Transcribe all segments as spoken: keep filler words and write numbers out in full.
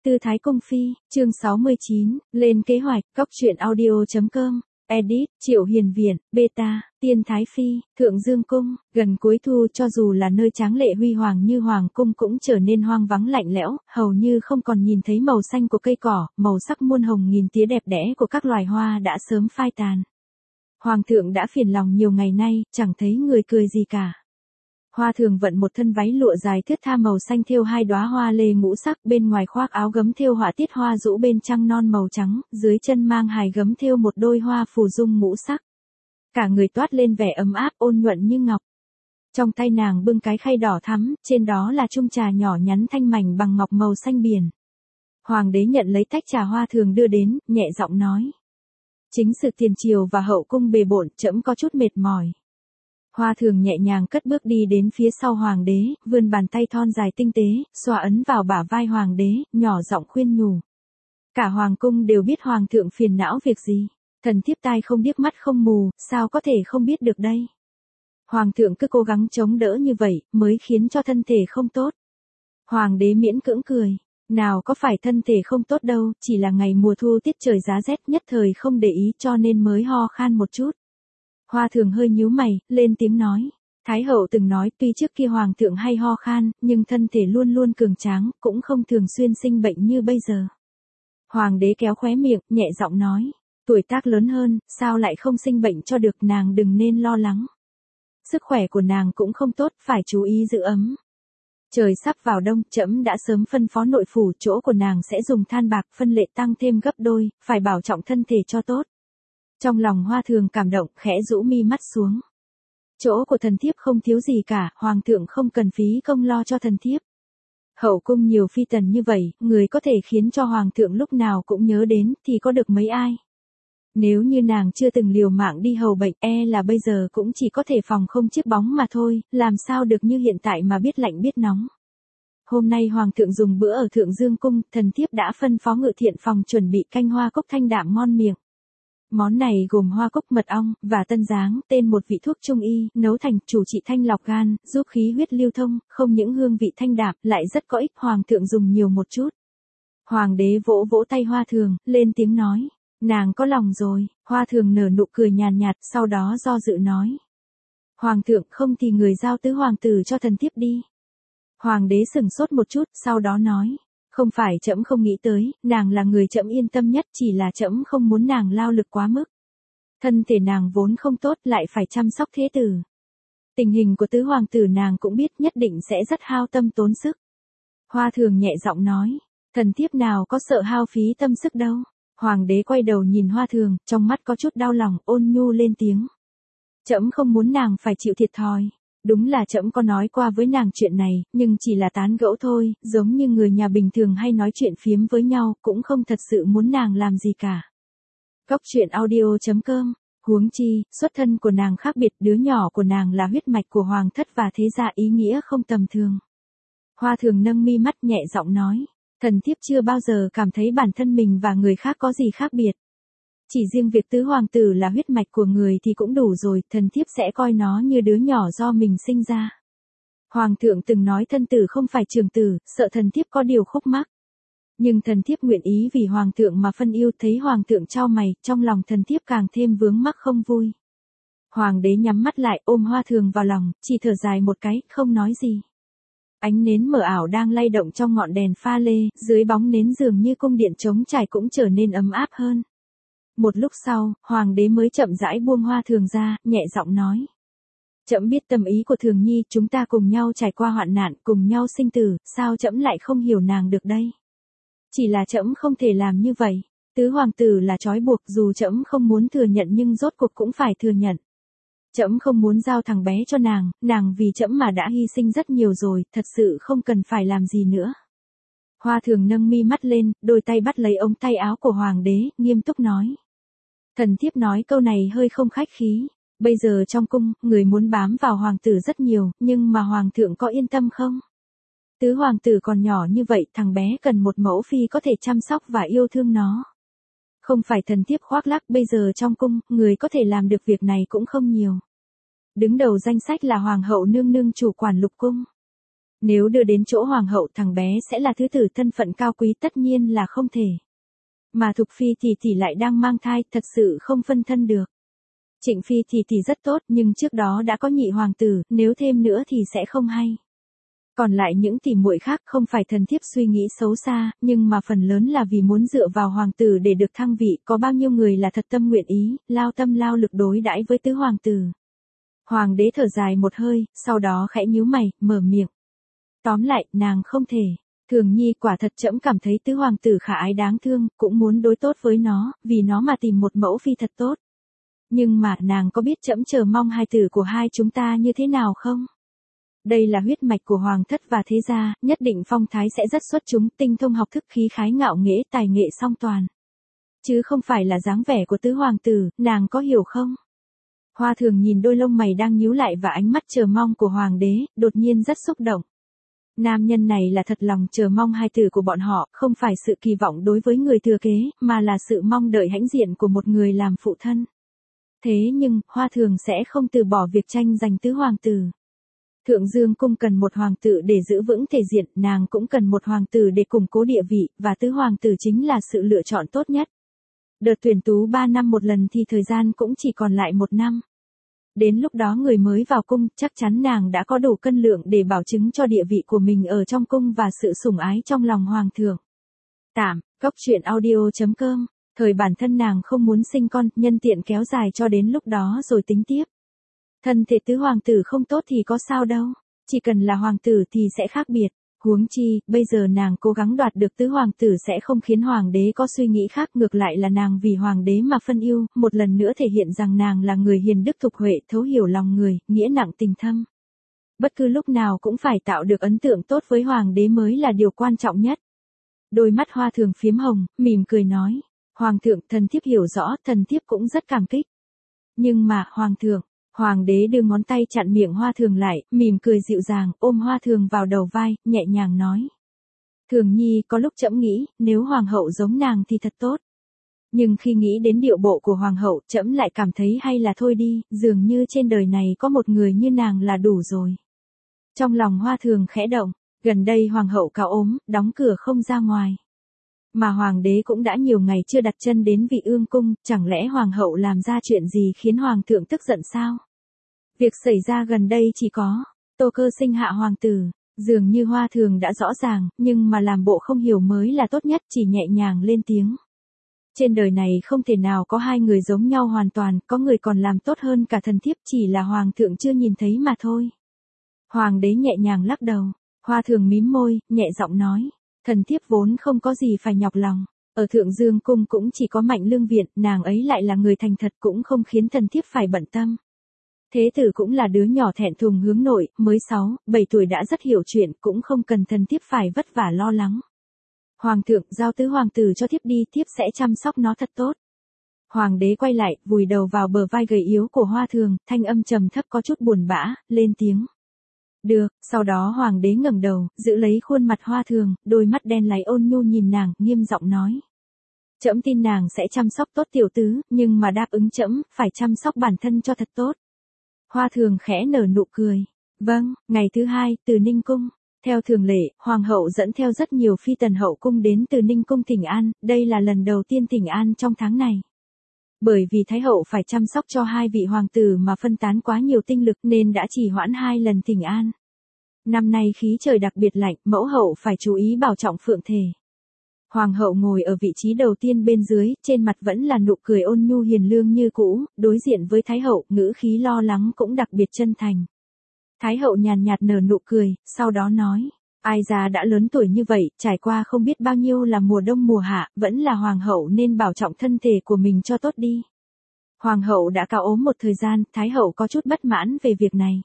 Tư Thái Cung Phi, chương sáu mươi chín, lên kế hoạch, cóc truyện audio.com, edit, Triệu Hiền Viện, beta, Tiên Thái Phi, Thượng Dương Cung, gần cuối thu cho dù là nơi tráng lệ huy hoàng như Hoàng Cung cũng trở nên hoang vắng lạnh lẽo, hầu như không còn nhìn thấy màu xanh của cây cỏ, màu sắc muôn hồng nghìn tía đẹp đẽ của các loài hoa đã sớm phai tàn. Hoàng thượng đã phiền lòng nhiều ngày nay, chẳng thấy người cười gì cả. Hoa Thường vận một thân váy lụa dài thướt tha màu xanh thêu hai đóa hoa lê ngũ sắc, bên ngoài khoác áo gấm thêu họa tiết hoa rũ bên trăng non màu trắng, dưới chân mang hài gấm thêu một đôi hoa phù dung ngũ sắc. Cả người toát lên vẻ ấm áp ôn nhuận như ngọc. Trong tay nàng bưng cái khay đỏ thắm, trên đó là chung trà nhỏ nhắn thanh mảnh bằng ngọc màu xanh biển. Hoàng đế nhận lấy tách trà Hoa Thường đưa đến, nhẹ giọng nói: "Chính sự tiền triều và hậu cung bề bộn, trẫm có chút mệt mỏi." Hoa Thường nhẹ nhàng cất bước đi đến phía sau hoàng đế, vươn bàn tay thon dài tinh tế, xoa ấn vào bả vai hoàng đế, nhỏ giọng khuyên nhủ. Cả hoàng cung đều biết hoàng thượng phiền não việc gì, thần thiếp tai không điếc mắt không mù, sao có thể không biết được đây. Hoàng thượng cứ cố gắng chống đỡ như vậy, mới khiến cho thân thể không tốt. Hoàng đế miễn cưỡng cười, nào có phải thân thể không tốt đâu, chỉ là ngày mùa thu tiết trời giá rét nhất thời không để ý cho nên mới ho khan một chút. Hoa Thường hơi nhíu mày, lên tiếng nói. Thái hậu từng nói tuy trước kia hoàng thượng hay ho khan, nhưng thân thể luôn luôn cường tráng, cũng không thường xuyên sinh bệnh như bây giờ. Hoàng đế kéo khóe miệng, nhẹ giọng nói. Tuổi tác lớn hơn, sao lại không sinh bệnh cho được, nàng đừng nên lo lắng. Sức khỏe của nàng cũng không tốt, phải chú ý giữ ấm. Trời sắp vào đông, trẫm đã sớm phân phó nội phủ, chỗ của nàng sẽ dùng than bạc phân lệ tăng thêm gấp đôi, phải bảo trọng thân thể cho tốt. Trong lòng Hoa Thường cảm động, khẽ rũ mi mắt xuống. Chỗ của thần thiếp không thiếu gì cả, hoàng thượng không cần phí công lo cho thần thiếp. Hậu cung nhiều phi tần như vậy, người có thể khiến cho hoàng thượng lúc nào cũng nhớ đến, thì có được mấy ai. Nếu như nàng chưa từng liều mạng đi hầu bệnh, e là bây giờ cũng chỉ có thể phòng không chiếc bóng mà thôi, làm sao được như hiện tại mà biết lạnh biết nóng. Hôm nay hoàng thượng dùng bữa ở Thượng Dương Cung, thần thiếp đã phân phó ngự thiện phòng chuẩn bị canh hoa cốc thanh đạm ngon miệng. Món này gồm hoa cốc mật ong, và tân giáng, tên một vị thuốc trung y, nấu thành, chủ trị thanh lọc gan, giúp khí huyết lưu thông, không những hương vị thanh đạm, lại rất có ích, hoàng thượng dùng nhiều một chút. Hoàng đế vỗ vỗ tay Hoa Thường, lên tiếng nói, nàng có lòng rồi. Hoa Thường nở nụ cười nhàn nhạt, sau đó do dự nói. Hoàng thượng, không thì người giao tứ hoàng tử cho thần thiếp đi. Hoàng đế sửng sốt một chút, sau đó nói. Không phải trẫm không nghĩ tới, nàng là người trẫm yên tâm nhất, chỉ là trẫm không muốn nàng lao lực quá mức. Thân thể nàng vốn không tốt, lại phải chăm sóc thế tử. Tình hình của tứ hoàng tử nàng cũng biết, nhất định sẽ rất hao tâm tốn sức. Hoa Thường nhẹ giọng nói, thần thiếp nào có sợ hao phí tâm sức đâu. Hoàng đế quay đầu nhìn Hoa Thường, trong mắt có chút đau lòng, ôn nhu lên tiếng. Trẫm không muốn nàng phải chịu thiệt thòi. Đúng là trẫm có nói qua với nàng chuyện này, nhưng chỉ là tán gẫu thôi, giống như người nhà bình thường hay nói chuyện phiếm với nhau, cũng không thật sự muốn nàng làm gì cả. Cóc truyện audio.com, huống chi, xuất thân của nàng khác biệt, đứa nhỏ của nàng là huyết mạch của hoàng thất và thế gia, ý nghĩa không tầm thường. Hoa Thường nâng mi mắt nhẹ giọng nói, thần thiếp chưa bao giờ cảm thấy bản thân mình và người khác có gì khác biệt. Chỉ riêng việc tứ hoàng tử là huyết mạch của người thì cũng đủ rồi, thần thiếp sẽ coi nó như đứa nhỏ do mình sinh ra. Hoàng thượng từng nói thân tử không phải trường tử, sợ thần thiếp có điều khúc mắc. Nhưng thần thiếp nguyện ý vì hoàng thượng mà phân yêu, thấy hoàng thượng trao mày, trong lòng thần thiếp càng thêm vướng mắc không vui. Hoàng đế nhắm mắt lại, ôm Hoa Thường vào lòng, chỉ thở dài một cái, không nói gì. Ánh nến mờ ảo đang lay động trong ngọn đèn pha lê, dưới bóng nến dường như cung điện trống trải cũng trở nên ấm áp hơn. Một lúc sau, hoàng đế mới chậm rãi buông Hoa Thường ra, nhẹ giọng nói. Trẫm biết tâm ý của Thường nhi, chúng ta cùng nhau trải qua hoạn nạn, cùng nhau sinh tử, sao trẫm lại không hiểu nàng được đây? Chỉ là trẫm không thể làm như vậy. Tứ hoàng tử là trói buộc, dù trẫm không muốn thừa nhận nhưng rốt cuộc cũng phải thừa nhận. Trẫm không muốn giao thằng bé cho nàng, nàng vì trẫm mà đã hy sinh rất nhiều rồi, thật sự không cần phải làm gì nữa. Hoa Thường nâng mi mắt lên, đôi tay bắt lấy ống tay áo của hoàng đế, nghiêm túc nói. Thần thiếp nói câu này hơi không khách khí. Bây giờ trong cung, người muốn bám vào hoàng tử rất nhiều, nhưng mà hoàng thượng có yên tâm không? Tứ hoàng tử còn nhỏ như vậy, thằng bé cần một mẫu phi có thể chăm sóc và yêu thương nó. Không phải thần thiếp khoác lác, bây giờ trong cung, người có thể làm được việc này cũng không nhiều. Đứng đầu danh sách là hoàng hậu nương nương chủ quản lục cung. Nếu đưa đến chỗ hoàng hậu thằng bé sẽ là thứ tử thân phận cao quý tất nhiên là không thể. Mà Thục Phi thì thì lại đang mang thai, thật sự không phân thân được. Trịnh Phi thì thì rất tốt nhưng trước đó đã có nhị hoàng tử, nếu thêm nữa thì sẽ không hay. Còn lại những tỷ muội khác không phải thần thiếp suy nghĩ xấu xa, nhưng mà phần lớn là vì muốn dựa vào hoàng tử để được thăng vị, có bao nhiêu người là thật tâm nguyện ý, lao tâm lao lực đối đãi với tứ hoàng tử. Hoàng đế thở dài một hơi, sau đó khẽ nhíu mày, mở miệng. Tóm lại, nàng không thể. Thường Nhi quả thật trẫm cảm thấy tứ hoàng tử khả ái đáng thương, cũng muốn đối tốt với nó, vì nó mà tìm một mẫu phi thật tốt. Nhưng mà nàng có biết trẫm chờ mong hai tử của hai chúng ta như thế nào không? Đây là huyết mạch của hoàng thất và thế gia, nhất định phong thái sẽ rất xuất chúng, tinh thông học thức khí khái ngạo nghễ tài nghệ song toàn. Chứ không phải là dáng vẻ của tứ hoàng tử, nàng có hiểu không? Hoa Thường nhìn đôi lông mày đang nhíu lại và ánh mắt chờ mong của hoàng đế, đột nhiên rất xúc động. Nam nhân này là thật lòng chờ mong hai tử của bọn họ, không phải sự kỳ vọng đối với người thừa kế, mà là sự mong đợi hãnh diện của một người làm phụ thân. Thế nhưng, Hoa Thường sẽ không từ bỏ việc tranh giành tứ hoàng tử. Thượng Dương cung cần một hoàng tử để giữ vững thể diện, nàng cũng cần một hoàng tử để củng cố địa vị, và tứ hoàng tử chính là sự lựa chọn tốt nhất. Đợt tuyển tú ba năm một lần thì thời gian cũng chỉ còn lại một năm. Đến lúc đó người mới vào cung, chắc chắn nàng đã có đủ cân lượng để bảo chứng cho địa vị của mình ở trong cung và sự sủng ái trong lòng hoàng thượng. Tạm, cốc truyện audio chấm com, thời bản thân nàng không muốn sinh con, nhân tiện kéo dài cho đến lúc đó rồi tính tiếp. Thân thể tứ hoàng tử không tốt thì có sao đâu, chỉ cần là hoàng tử thì sẽ khác biệt. Huống chi, bây giờ nàng cố gắng đoạt được tứ hoàng tử sẽ không khiến hoàng đế có suy nghĩ khác, ngược lại là nàng vì hoàng đế mà phân ưu, một lần nữa thể hiện rằng nàng là người hiền đức thục huệ, thấu hiểu lòng người, nghĩa nặng tình thâm. Bất cứ lúc nào cũng phải tạo được ấn tượng tốt với hoàng đế mới là điều quan trọng nhất. Đôi mắt Hoa Thường phiếm hồng, mỉm cười nói, hoàng thượng, thần thiếp hiểu rõ, thần thiếp cũng rất cảm kích. Nhưng mà, hoàng thượng, hoàng đế đưa ngón tay chặn miệng Hoa Thường lại, mỉm cười dịu dàng, ôm Hoa Thường vào đầu vai, nhẹ nhàng nói. Thường Nhi, có lúc trẫm nghĩ, nếu hoàng hậu giống nàng thì thật tốt. Nhưng khi nghĩ đến điệu bộ của hoàng hậu, trẫm lại cảm thấy hay là thôi đi, dường như trên đời này có một người như nàng là đủ rồi. Trong lòng Hoa Thường khẽ động, gần đây hoàng hậu cao ốm, đóng cửa không ra ngoài. Mà hoàng đế cũng đã nhiều ngày chưa đặt chân đến Vị Ương cung, chẳng lẽ hoàng hậu làm ra chuyện gì khiến hoàng thượng tức giận sao? Việc xảy ra gần đây chỉ có, Tô Cơ sinh hạ hoàng tử, dường như Hoa Thường đã rõ ràng, nhưng mà làm bộ không hiểu mới là tốt nhất, chỉ nhẹ nhàng lên tiếng. Trên đời này không thể nào có hai người giống nhau hoàn toàn, có người còn làm tốt hơn cả thần thiếp, chỉ là hoàng thượng chưa nhìn thấy mà thôi. Hoàng đế nhẹ nhàng lắc đầu, Hoa Thường mím môi, nhẹ giọng nói. Thần thiếp vốn không có gì phải nhọc lòng, ở Thượng Dương cung cũng chỉ có Mạnh Lương Viện, nàng ấy lại là người thành thật cũng không khiến thần thiếp phải bận tâm. Thế tử cũng là đứa nhỏ thẹn thùng hướng nội, mới sáu, bảy tuổi đã rất hiểu chuyện, cũng không cần thần thiếp phải vất vả lo lắng. Hoàng thượng, giao tứ hoàng tử cho thiếp đi, thiếp sẽ chăm sóc nó thật tốt. Hoàng đế quay lại, vùi đầu vào bờ vai gầy yếu của Hoa Thường, thanh âm trầm thấp có chút buồn bã, lên tiếng. Được, sau đó hoàng đế ngẩng đầu, giữ lấy khuôn mặt Hoa Thường, đôi mắt đen láy ôn nhu nhìn nàng, nghiêm giọng nói. Trẫm tin nàng sẽ chăm sóc tốt tiểu tứ, nhưng mà đáp ứng trẫm, phải chăm sóc bản thân cho thật tốt. Hoa Thường khẽ nở nụ cười. Vâng, ngày thứ hai, Từ Ninh cung. Theo thường lệ, hoàng hậu dẫn theo rất nhiều phi tần hậu cung đến Từ Ninh cung thỉnh an, đây là lần đầu tiên thỉnh an trong tháng này. Bởi vì Thái hậu phải chăm sóc cho hai vị hoàng tử mà phân tán quá nhiều tinh lực nên đã chỉ hoãn hai lần thỉnh an. Năm nay khí trời đặc biệt lạnh, mẫu hậu phải chú ý bảo trọng phượng thể. Hoàng hậu ngồi ở vị trí đầu tiên bên dưới, trên mặt vẫn là nụ cười ôn nhu hiền lương như cũ, đối diện với Thái hậu, ngữ khí lo lắng cũng đặc biệt chân thành. Thái hậu nhàn nhạt nở nụ cười, sau đó nói. Ai già đã lớn tuổi như vậy, trải qua không biết bao nhiêu là mùa đông mùa hạ, vẫn là hoàng hậu nên bảo trọng thân thể của mình cho tốt đi. Hoàng hậu đã cao ốm một thời gian, Thái hậu có chút bất mãn về việc này.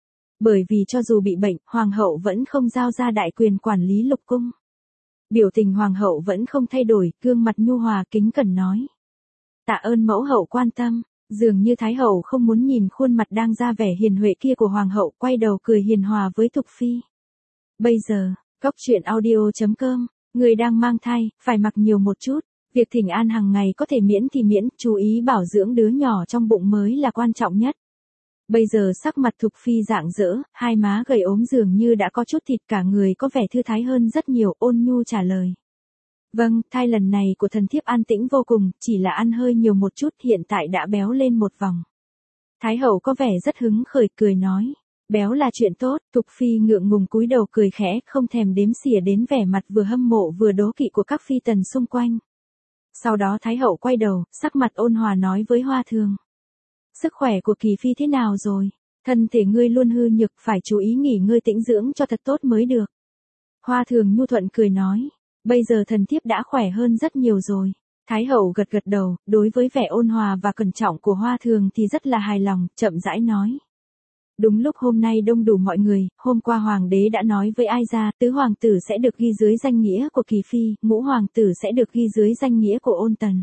Bởi vì cho dù bị bệnh, hoàng hậu vẫn không giao ra đại quyền quản lý lục cung. Biểu tình hoàng hậu vẫn không thay đổi, gương mặt nhu hòa kính cẩn nói. Tạ ơn mẫu hậu quan tâm, dường như Thái hậu không muốn nhìn khuôn mặt đang ra vẻ hiền huệ kia của hoàng hậu, quay đầu cười hiền hòa với Thục Phi. Bây giờ, cốc truyện audio chấm com, người đang mang thai, phải mặc nhiều một chút, việc thỉnh an hàng ngày có thể miễn thì miễn, chú ý bảo dưỡng đứa nhỏ trong bụng mới là quan trọng nhất. Bây giờ sắc mặt Thục Phi rạng rỡ, hai má gầy ốm dường như đã có chút thịt, cả người có vẻ thư thái hơn rất nhiều, ôn nhu trả lời. Vâng, thai lần này của thần thiếp an tĩnh vô cùng, chỉ là ăn hơi nhiều một chút, hiện tại đã béo lên một vòng. Thái hậu có vẻ rất hứng khởi, cười nói. Béo là chuyện tốt. Thục Phi ngượng ngùng cúi đầu cười khẽ, không thèm đếm xỉa đến vẻ mặt vừa hâm mộ vừa đố kỵ của các phi tần xung quanh. Sau đó Thái hậu quay đầu, sắc mặt ôn hòa nói với Hoa Thường. Sức khỏe của Kỳ Phi thế nào rồi? Thân thể ngươi luôn hư nhược, phải chú ý nghỉ ngơi tĩnh dưỡng cho thật tốt mới được. Hoa Thường nhu thuận cười nói. Bây giờ thần thiếp đã khỏe hơn rất nhiều rồi. Thái hậu gật gật đầu, đối với vẻ ôn hòa và cẩn trọng của Hoa Thường thì rất là hài lòng, chậm rãi nói. Đúng lúc hôm nay đông đủ mọi người, hôm qua hoàng đế đã nói với ai ra, tứ hoàng tử sẽ được ghi dưới danh nghĩa của Kỳ Phi, ngũ hoàng tử sẽ được ghi dưới danh nghĩa của Ôn Tần.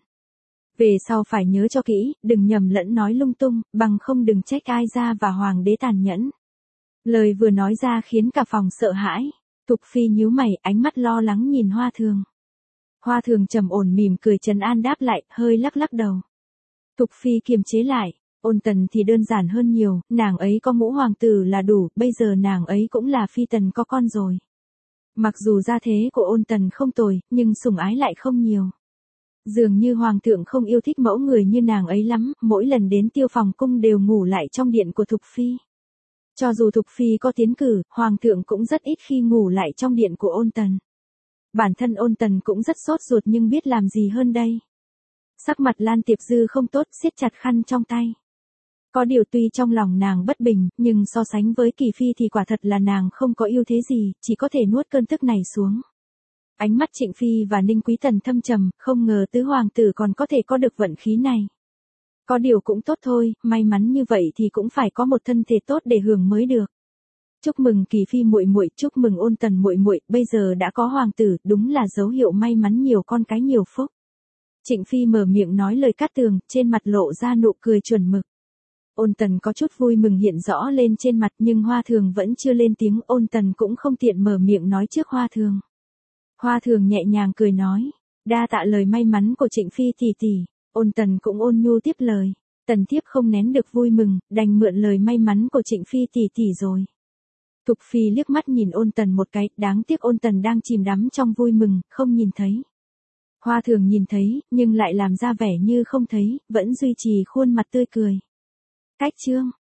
Về sau phải nhớ cho kỹ, đừng nhầm lẫn nói lung tung, bằng không đừng trách ai ra và hoàng đế tàn nhẫn. Lời vừa nói ra khiến cả phòng sợ hãi. Thục Phi nhíu mày, ánh mắt lo lắng nhìn Hoa Thường. Hoa Thường trầm ổn mỉm cười trấn an đáp lại, hơi lắc lắc đầu. Thục Phi kiềm chế lại. Ôn Tần thì đơn giản hơn nhiều, nàng ấy có ngũ hoàng tử là đủ, bây giờ nàng ấy cũng là phi tần có con rồi. Mặc dù gia thế của Ôn Tần không tồi, nhưng sủng ái lại không nhiều. Dường như hoàng thượng không yêu thích mẫu người như nàng ấy lắm, mỗi lần đến Tiêu Phòng cung đều ngủ lại trong điện của Thục Phi. Cho dù Thục Phi có tiến cử, hoàng thượng cũng rất ít khi ngủ lại trong điện của Ôn Tần. Bản thân Ôn Tần cũng rất sốt ruột nhưng biết làm gì hơn đây. Sắc mặt Lan Tiệp Dư không tốt, siết chặt khăn trong tay. Có điều tuy trong lòng nàng bất bình, nhưng so sánh với Kỳ Phi thì quả thật là nàng không có ưu thế gì, chỉ có thể nuốt cơn tức này xuống. Ánh mắt Trịnh Phi và Ninh Quý Tần thâm trầm, không ngờ tứ hoàng tử còn có thể có được vận khí này. Có điều cũng tốt thôi, may mắn như vậy thì cũng phải có một thân thể tốt để hưởng mới được. Chúc mừng Kỳ Phi muội muội, chúc mừng Ôn Tần muội muội, bây giờ đã có hoàng tử, đúng là dấu hiệu may mắn nhiều con cái nhiều phúc. Trịnh Phi mở miệng nói lời cát tường, trên mặt lộ ra nụ cười chuẩn mực. Ôn Tần có chút vui mừng hiện rõ lên trên mặt nhưng Hoa Thường vẫn chưa lên tiếng, Ôn Tần cũng không tiện mở miệng nói trước Hoa Thường. Hoa Thường nhẹ nhàng cười nói, đa tạ lời may mắn của Trịnh Phi tỷ tỷ. Ôn Tần cũng ôn nhu tiếp lời, Tần thiếp không nén được vui mừng, đành mượn lời may mắn của Trịnh Phi tỷ tỷ rồi. Thục Phi liếc mắt nhìn Ôn Tần một cái, đáng tiếc Ôn Tần đang chìm đắm trong vui mừng, không nhìn thấy. Hoa Thường nhìn thấy, nhưng lại làm ra vẻ như không thấy, vẫn duy trì khuôn mặt tươi cười. Cách chương